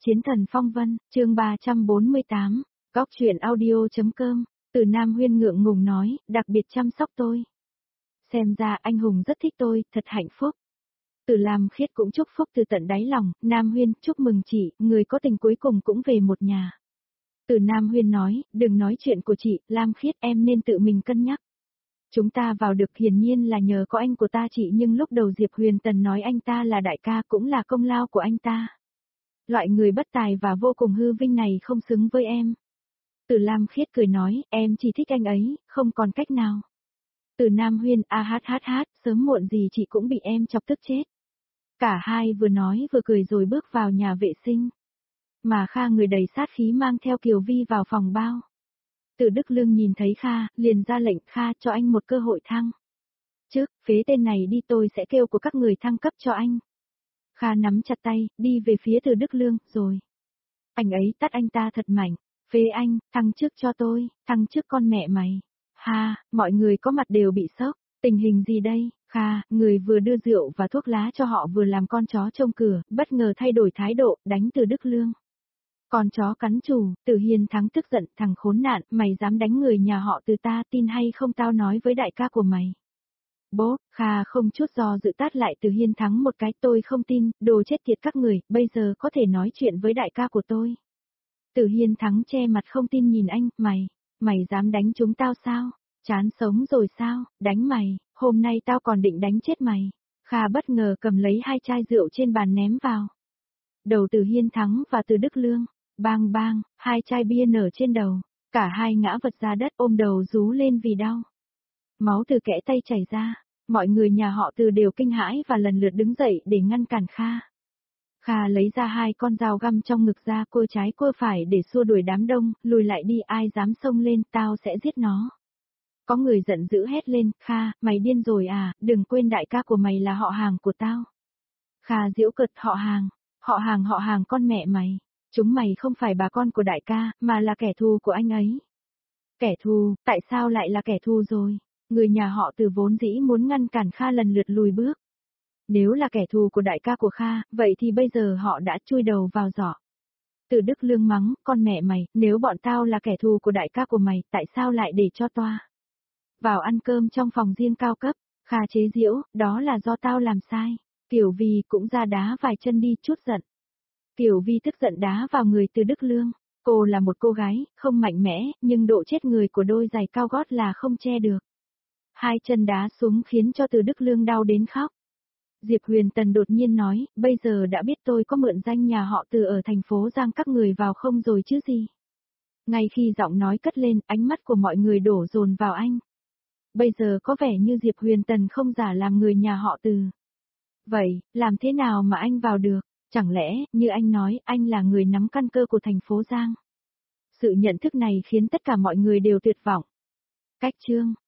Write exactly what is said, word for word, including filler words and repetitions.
Chiến thần phong vân, chương ba trăm bốn mươi tám, góc truyện audio.com, Từ Nam Huyên ngượng ngùng nói, đặc biệt chăm sóc tôi. Xem ra anh hùng rất thích tôi, thật hạnh phúc. Từ Lam Khiết cũng chúc phúc từ tận đáy lòng, Nam Huyên, chúc mừng chị, người có tình cuối cùng cũng về một nhà. Từ Nam Huyên nói, đừng nói chuyện của chị, Lam Khiết, em nên tự mình cân nhắc. Chúng ta vào được hiển nhiên là nhờ có anh của ta chị, nhưng lúc đầu Diệp Huyền Tần nói anh ta là đại ca cũng là công lao của anh ta. Loại người bất tài và vô cùng hư vinh này không xứng với em. Từ Lam Khiết cười nói, em chỉ thích anh ấy, không còn cách nào. Từ Nam Huyên, a hát hát hát, sớm muộn gì chị cũng bị em chọc tức chết. Cả hai vừa nói vừa cười rồi bước vào nhà vệ sinh. Mà Kha người đầy sát khí mang theo Kiều Vi vào phòng bao. Từ Đức Lương nhìn thấy Kha, liền ra lệnh, Kha, cho anh một cơ hội thăng. Trước, phế tên này đi, tôi sẽ kêu của các người thăng cấp cho anh. Kha nắm chặt tay, đi về phía Từ Đức Lương, rồi. Anh ấy tát anh ta thật mạnh, phế anh, thăng trước cho tôi, thăng trước con mẹ mày. Ha, mọi người có mặt đều bị sốc, tình hình gì đây? Kha, người vừa đưa rượu và thuốc lá cho họ vừa làm con chó trông cửa, bất ngờ thay đổi thái độ, đánh Từ Đức Lương. Con chó cắn chủ, Từ Hiên Thắng tức giận, thằng khốn nạn, mày dám đánh người nhà họ Từ, ta tin hay không tao nói với đại ca của mày. Bố, Kha không chút do dự tát lại Từ Hiên Thắng một cái, tôi không tin, đồ chết tiệt các người, bây giờ có thể nói chuyện với đại ca của tôi. Từ Hiên Thắng che mặt không tin nhìn anh, mày, mày dám đánh chúng tao sao? Chán sống rồi sao? Đánh mày, hôm nay tao còn định đánh chết mày. Kha bất ngờ cầm lấy hai chai rượu trên bàn ném vào đầu Từ Hiên Thắng và Từ Đức Lương. Bang bang, hai chai bia nở trên đầu, cả hai ngã vật ra đất ôm đầu rú lên vì đau. Máu từ kẽ tay chảy ra, mọi người nhà họ Từ đều kinh hãi và lần lượt đứng dậy để ngăn cản Kha. Kha lấy ra hai con dao găm trong ngực ra, cua trái cua phải để xua đuổi đám đông, lùi lại đi, ai dám xông lên, tao sẽ giết nó. Có người giận dữ hét lên, Kha, mày điên rồi à, đừng quên đại ca của mày là họ hàng của tao. Kha giễu cợt, họ hàng, họ hàng họ hàng con mẹ mày. Chúng mày không phải bà con của đại ca, mà là kẻ thù của anh ấy. Kẻ thù, tại sao lại là kẻ thù rồi? Người nhà họ Từ vốn dĩ muốn ngăn cản Kha lần lượt lùi bước. Nếu là kẻ thù của đại ca của Kha, vậy thì bây giờ họ đã chui đầu vào giỏ. Từ Đức Lương mắng, con mẹ mày, nếu bọn tao là kẻ thù của đại ca của mày, tại sao lại để cho toa vào ăn cơm trong phòng riêng cao cấp? Kha chế giễu, đó là do tao làm sai. Kiều Vi cũng ra đá vài chân đi, chút giận. Kiều Vi tức giận đá vào người Từ Đức Lương. Cô là một cô gái, không mạnh mẽ, nhưng độ chết người của đôi giày cao gót là không che được. Hai chân đá xuống khiến cho Từ Đức Lương đau đến khóc. Diệp Huyền Tần đột nhiên nói, bây giờ đã biết tôi có mượn danh nhà họ Từ ở thành phố Giang các người vào không rồi chứ gì. Ngay khi giọng nói cất lên, ánh mắt của mọi người đổ dồn vào anh. Bây giờ có vẻ như Diệp Huyền Tần không giả làm người nhà họ Từ. Vậy, làm thế nào mà anh vào được? Chẳng lẽ, như anh nói, anh là người nắm căn cơ của thành phố Giang? Sự nhận thức này khiến tất cả mọi người đều tuyệt vọng. Cách chương